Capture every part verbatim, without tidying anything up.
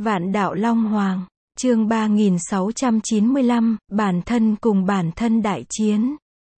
Vạn đạo Long Hoàng, chương ba nghìn sáu trăm chín mươi lăm, bản thân cùng bản thân đại chiến.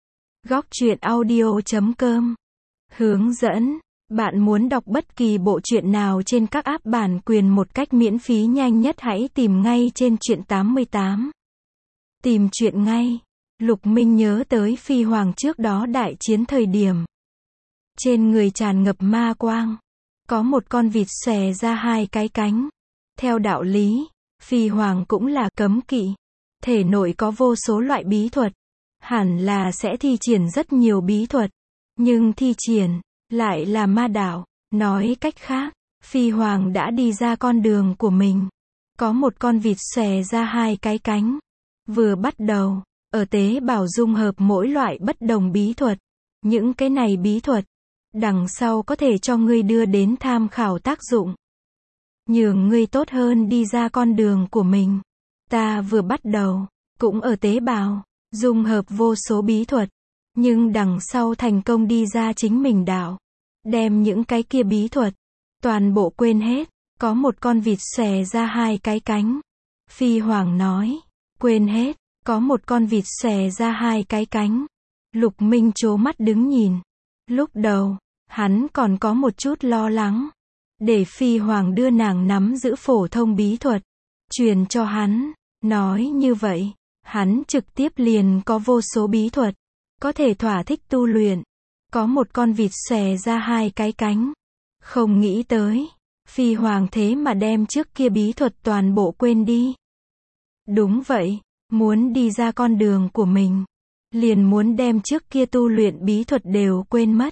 Góc truyện audio chấm com. Hướng dẫn, bạn muốn đọc bất kỳ bộ truyện nào trên các app bản quyền một cách miễn phí nhanh nhất hãy tìm ngay trên truyện tám mươi tám. Tìm truyện ngay. Lục Minh nhớ tới Phi Hoàng trước đó đại chiến thời điểm. Trên người tràn ngập ma quang. Có một con vịt xòe ra hai cái cánh. Theo đạo lý, Phi Hoàng cũng là cấm kỵ. Thể nội có vô số loại bí thuật. Hẳn là sẽ thi triển rất nhiều bí thuật. Nhưng thi triển, lại là ma đạo. Nói cách khác, Phi Hoàng đã đi ra con đường của mình. Có một con vịt xòe ra hai cái cánh. Vừa bắt đầu, ở tế bào dung hợp mỗi loại bất đồng bí thuật. Những cái này bí thuật, đằng sau có thể cho ngươi đưa đến tham khảo tác dụng. Nhường ngươi tốt hơn đi ra con đường của mình. Ta vừa bắt đầu, cũng ở tế bào, dung hợp vô số bí thuật. Nhưng đằng sau thành công đi ra chính mình đạo. Đem những cái kia bí thuật, toàn bộ quên hết. Có một con vịt xòe ra hai cái cánh. Phi Hoàng nói, quên hết. Có một con vịt xòe ra hai cái cánh. Lục Minh trố mắt đứng nhìn. Lúc đầu, hắn còn có một chút lo lắng. Để Phi Hoàng đưa nàng nắm giữ phổ thông bí thuật. Truyền cho hắn. Nói như vậy, hắn trực tiếp liền có vô số bí thuật. Có thể thỏa thích tu luyện. Có một con vịt xòe ra hai cái cánh. Không nghĩ tới. Phi Hoàng thế mà đem trước kia bí thuật toàn bộ quên đi. Đúng vậy. Muốn đi ra con đường của mình. Liền muốn đem trước kia tu luyện bí thuật đều quên mất.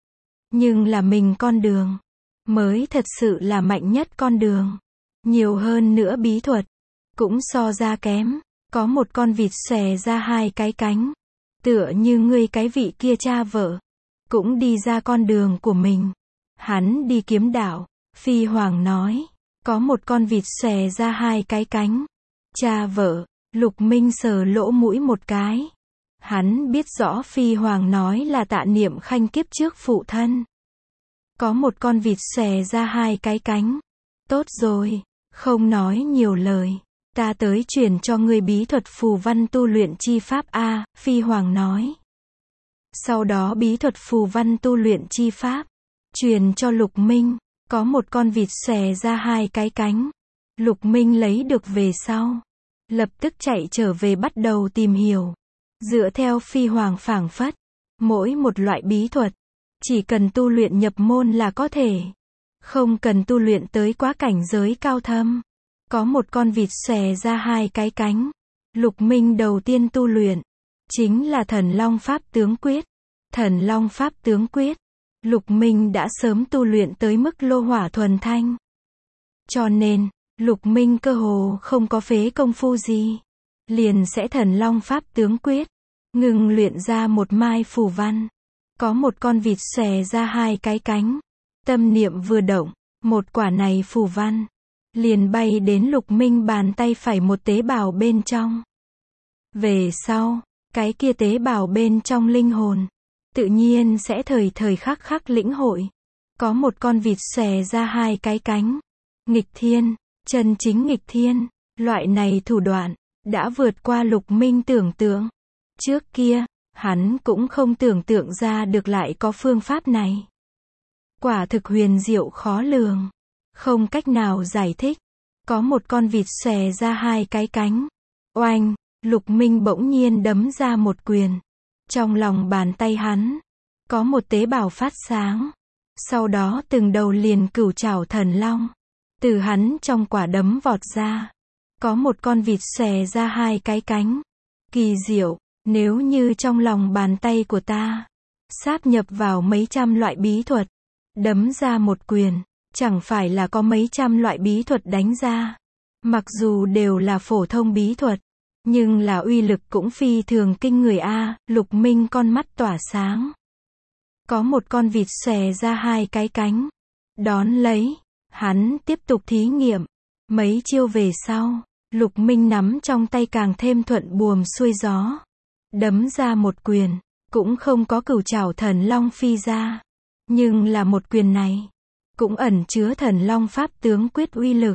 Nhưng là mình con đường. Mới thật sự là mạnh nhất con đường. Nhiều hơn nữa bí thuật. Cũng so ra kém. Có một con vịt xòe ra hai cái cánh. Tựa như ngươi cái vị kia cha vợ. Cũng đi ra con đường của mình. Hắn đi kiếm đạo. Phi Hoàng nói. Có một con vịt xòe ra hai cái cánh. Cha vợ. Lục Minh sờ lỗ mũi một cái. Hắn biết rõ Phi Hoàng nói là Tạ Niệm Khanh kiếp trước phụ thân. Có một con vịt xòe ra hai cái cánh. Tốt rồi, không nói nhiều lời. Ta tới truyền cho ngươi bí thuật phù văn tu luyện chi pháp A, Phi Hoàng nói. Sau đó bí thuật phù văn tu luyện chi pháp. Truyền cho Lục Minh. Có một con vịt xòe ra hai cái cánh. Lục Minh lấy được về sau. Lập tức chạy trở về bắt đầu tìm hiểu. Dựa theo Phi Hoàng phảng phất. Mỗi một loại bí thuật. Chỉ cần tu luyện nhập môn là có thể. Không cần tu luyện tới quá cảnh giới cao thâm. Có một con vịt xòe ra hai cái cánh. Lục Minh đầu tiên tu luyện. Chính là Thần Long Pháp Tướng Quyết. Thần Long Pháp Tướng Quyết. Lục Minh đã sớm tu luyện tới mức lô hỏa thuần thanh. Cho nên, Lục Minh cơ hồ không có phế công phu gì. Liền sẽ Thần Long Pháp Tướng Quyết. Ngừng luyện ra một mai phù văn. Có một con vịt xòe ra hai cái cánh. Tâm niệm vừa động. Một quả này phù văn. Liền bay đến Lục Minh bàn tay phải một tế bào bên trong. Về sau, cái kia tế bào bên trong linh hồn. Tự nhiên sẽ thời thời khắc khắc lĩnh hội. Có một con vịt xòe ra hai cái cánh. Nghịch thiên. Chân chính nghịch thiên, loại này thủ đoạn, đã vượt qua Lục Minh tưởng tượng. Trước kia, hắn cũng không tưởng tượng ra được lại có phương pháp này. Quả thực huyền diệu khó lường. Không cách nào giải thích. Có một con vịt xòe ra hai cái cánh. Oanh, Lục Minh bỗng nhiên đấm ra một quyền. Trong lòng bàn tay hắn, có một tế bào phát sáng. Sau đó từng đầu liền cửu trảo thần long. Từ hắn trong quả đấm vọt ra. Có một con vịt xòe ra hai cái cánh. Kỳ diệu, nếu như trong lòng bàn tay của ta sáp nhập vào mấy trăm loại bí thuật. Đấm ra một quyền. Chẳng phải là có mấy trăm loại bí thuật đánh ra. Mặc dù đều là phổ thông bí thuật. Nhưng là uy lực cũng phi thường kinh người a. Lục Minh con mắt tỏa sáng. Có một con vịt xòe ra hai cái cánh. Đón lấy. Hắn tiếp tục thí nghiệm. Mấy chiêu về sau, Lục Minh nắm trong tay càng thêm thuận buồm xuôi gió. Đấm ra một quyền, cũng không có cửu trảo thần long phi ra. Nhưng là một quyền này, cũng ẩn chứa Thần Long Pháp Tướng Quyết uy lực.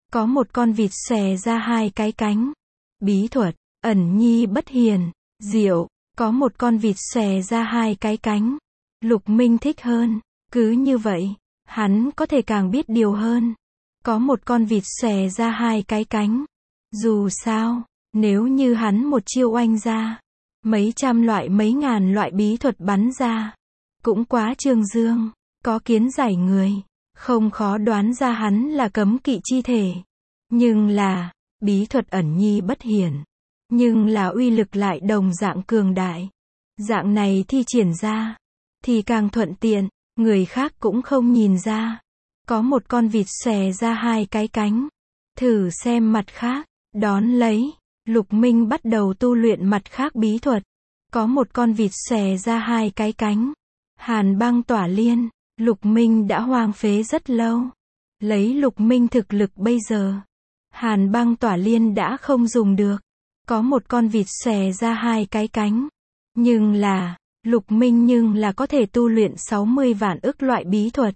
Có một con vịt xòe ra hai cái cánh. Bí thuật, ẩn nhi bất hiền, diệu. Có một con vịt xòe ra hai cái cánh. Lục Minh thích hơn. Cứ như vậy, hắn có thể càng biết điều hơn. Có một con vịt xòe ra hai cái cánh. Dù sao, nếu như hắn một chiêu oanh ra, mấy trăm loại mấy ngàn loại bí thuật bắn ra, cũng quá trương dương. Có kiến giải người, không khó đoán ra hắn là cấm kỵ chi thể. Nhưng là, bí thuật ẩn nhi bất hiển. Nhưng là uy lực lại đồng dạng cường đại. Dạng này thi triển ra, thì càng thuận tiện, người khác cũng không nhìn ra. Có một con vịt xòe ra hai cái cánh. Thử xem mặt khác, đón lấy, Lục Minh bắt đầu tu luyện mặt khác bí thuật. Có một con vịt xòe ra hai cái cánh. Hàn băng tỏa liên, Lục Minh đã hoang phế rất lâu. Lấy Lục Minh thực lực bây giờ, hàn băng tỏa liên đã không dùng được. Có một con vịt xòe ra hai cái cánh. Nhưng là, Lục Minh nhưng là có thể tu luyện sáu mươi vạn ức loại bí thuật.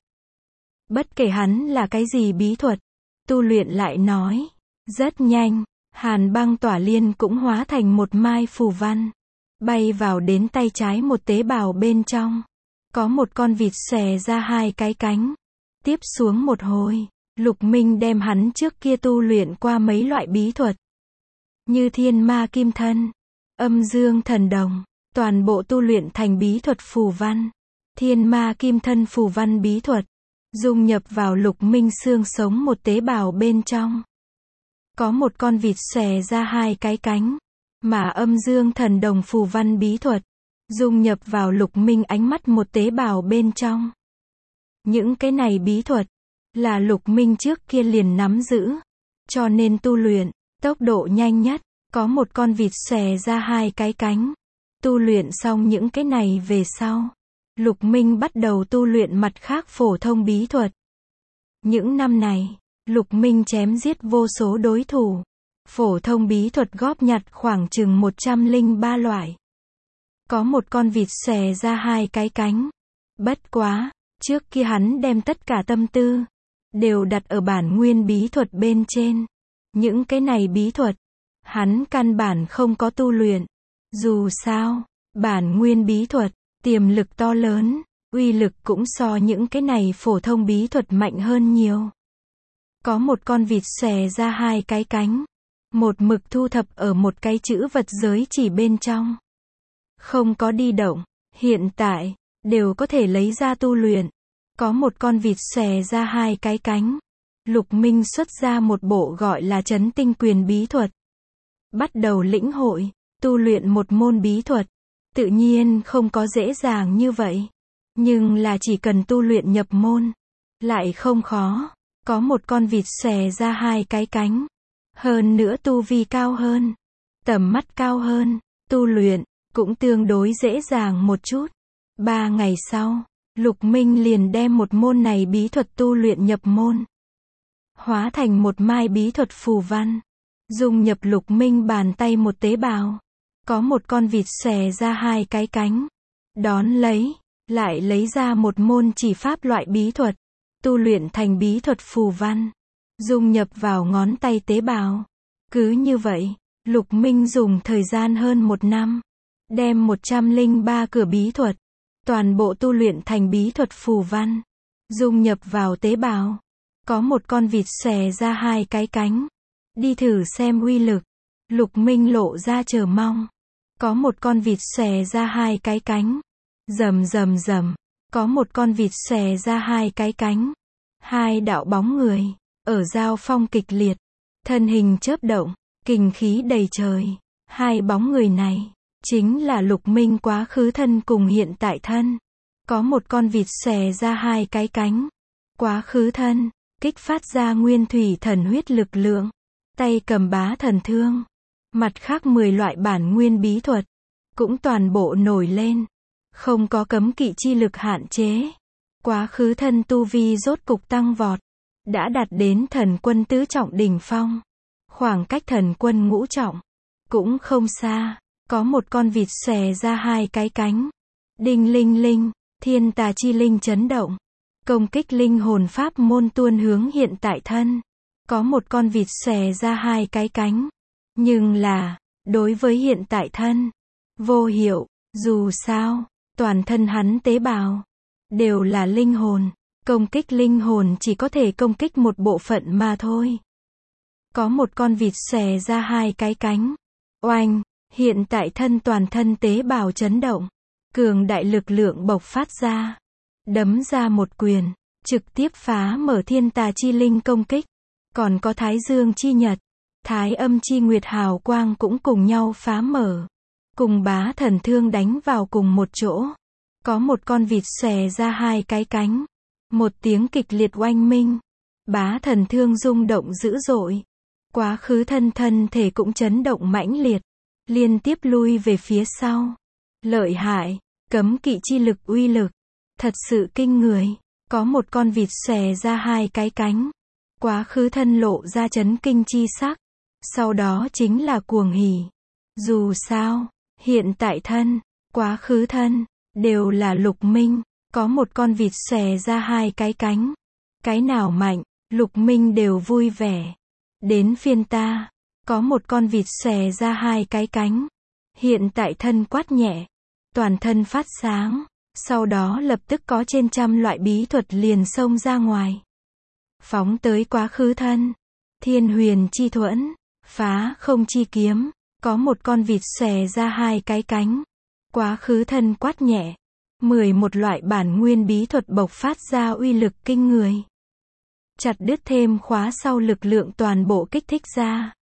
Bất kể hắn là cái gì bí thuật, tu luyện lại nói. Rất nhanh, hàn băng tỏa liên cũng hóa thành một mai phù văn. Bay vào đến tay trái một tế bào bên trong. Có một con vịt xòe ra hai cái cánh. Tiếp xuống một hồi, Lục Minh đem hắn trước kia tu luyện qua mấy loại bí thuật. Như thiên ma kim thân, âm dương thần đồng, toàn bộ tu luyện thành bí thuật phù văn. Thiên ma kim thân phù văn bí thuật, dung nhập vào Lục Minh xương sống một tế bào bên trong. Có một con vịt xòe ra hai cái cánh, mà âm dương thần đồng phù văn bí thuật, dung nhập vào Lục Minh ánh mắt một tế bào bên trong. Những cái này bí thuật, là Lục Minh trước kia liền nắm giữ, cho nên tu luyện, tốc độ nhanh nhất. Có một con vịt xòe ra hai cái cánh. Tu luyện xong những cái này về sau, Lục Minh bắt đầu tu luyện mặt khác phổ thông bí thuật. Những năm này, Lục Minh chém giết vô số đối thủ. Phổ thông bí thuật góp nhặt khoảng chừng một trăm lẻ ba loại. Có một con vịt xòe ra hai cái cánh. Bất quá, trước kia hắn đem tất cả tâm tư, đều đặt ở bản nguyên bí thuật bên trên. Những cái này bí thuật, hắn căn bản không có tu luyện. Dù sao, bản nguyên bí thuật, tiềm lực to lớn, uy lực cũng so những cái này phổ thông bí thuật mạnh hơn nhiều. Có một con vịt xòe ra hai cái cánh. Một mực thu thập ở một cái chữ vật giới chỉ bên trong. Không có đi động, hiện tại, đều có thể lấy ra tu luyện. Có một con vịt xòe ra hai cái cánh. Lục Minh xuất ra một bộ gọi là Chấn Tinh Quyền bí thuật. Bắt đầu lĩnh hội, tu luyện một môn bí thuật. Tự nhiên không có dễ dàng như vậy. Nhưng là chỉ cần tu luyện nhập môn, lại không khó. Có một con vịt xòe ra hai cái cánh. Hơn nữa tu vi cao hơn, tầm mắt cao hơn, tu luyện, cũng tương đối dễ dàng một chút. Ba ngày sau, Lục Minh liền đem một môn này bí thuật tu luyện nhập môn. Hóa thành một mai bí thuật phù văn. Dung nhập Lục Minh bàn tay một tế bào. Có một con vịt xòe ra hai cái cánh. Đón lấy, lại lấy ra một môn chỉ pháp loại bí thuật. Tu luyện thành bí thuật phù văn. Dung nhập vào ngón tay tế bào. Cứ như vậy, Lục Minh dùng thời gian hơn một năm. Đem một trăm lẻ ba cửa bí thuật. Toàn bộ tu luyện thành bí thuật phù văn. Dung nhập vào tế bào. Có một con vịt xòe ra hai cái cánh. Đi thử xem uy lực. Lục Minh lộ ra chờ mong. Có một con vịt xòe ra hai cái cánh. Rầm rầm rầm. Có một con vịt xòe ra hai cái cánh. Hai đạo bóng người, ở giao phong kịch liệt. Thân hình chớp động, kình khí đầy trời. Hai bóng người này, chính là Lục Minh quá khứ thân cùng hiện tại thân. Có một con vịt xòe ra hai cái cánh. Quá khứ thân, kích phát ra nguyên thủy thần huyết lực lượng. Tay cầm bá thần thương. Mặt khác mười loại bản nguyên bí thuật, cũng toàn bộ nổi lên. Không có cấm kỵ chi lực hạn chế. Quá khứ thân tu vi rốt cục tăng vọt. Đã đạt đến thần quân tứ trọng đỉnh phong. Khoảng cách thần quân ngũ trọng, cũng không xa. Có một con vịt xòe ra hai cái cánh. Đinh linh linh, thiên tà chi linh chấn động. Công kích linh hồn pháp môn tuôn hướng hiện tại thân. Có một con vịt xòe ra hai cái cánh. Nhưng là, đối với hiện tại thân, vô hiệu, dù sao, toàn thân hắn tế bào, đều là linh hồn. Công kích linh hồn chỉ có thể công kích một bộ phận mà thôi. Có một con vịt xòe ra hai cái cánh. Oanh, hiện tại thân toàn thân tế bào chấn động. Cường đại lực lượng bộc phát ra. Đấm ra một quyền, trực tiếp phá mở thiên tà chi linh công kích. Còn có thái dương chi nhật, thái âm chi nguyệt hào quang cũng cùng nhau phá mở. Cùng bá thần thương đánh vào cùng một chỗ. Có một con vịt xòe ra hai cái cánh. Một tiếng kịch liệt oanh minh. Bá thần thương rung động dữ dội. Quá khứ thân thân thể cũng chấn động mãnh liệt. Liên tiếp lui về phía sau. Lợi hại, cấm kỵ chi lực uy lực. Thật sự kinh người. Có một con vịt xòe ra hai cái cánh. Quá khứ thân lộ ra chấn kinh chi sắc. Sau đó chính là cuồng hỉ. Dù sao, hiện tại thân, quá khứ thân, đều là lục minh. Có một con vịt xòe ra hai cái cánh. Cái nào mạnh, lục minh đều vui vẻ. Đến phiên ta, có một con vịt xòe ra hai cái cánh. Hiện tại thân quát nhẹ, toàn thân phát sáng. Sau đó lập tức có trên trăm loại bí thuật liền xông ra ngoài. Phóng tới quá khứ thân. Thiên huyền chi thuẫn, phá không chi kiếm. Có một con vịt xòe ra hai cái cánh. Quá khứ thân quát nhẹ. Mười một loại bản nguyên bí thuật bộc phát ra uy lực kinh người. Chặt đứt thêm khóa sau lực lượng toàn bộ kích thích ra.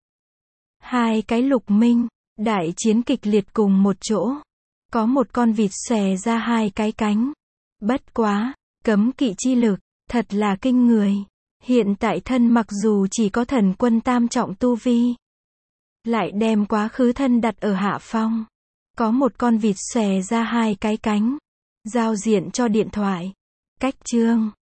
Hai cái lục minh, đại chiến kịch liệt cùng một chỗ. Có một con vịt xòe ra hai cái cánh. Bất quá, cấm kỵ chi lực, thật là kinh người. Hiện tại thân mặc dù chỉ có thần quân tam trọng tu vi, lại đem quá khứ thân đặt ở hạ phong. Có một con vịt xòe ra hai cái cánh. Giao diện cho điện thoại. Cách chương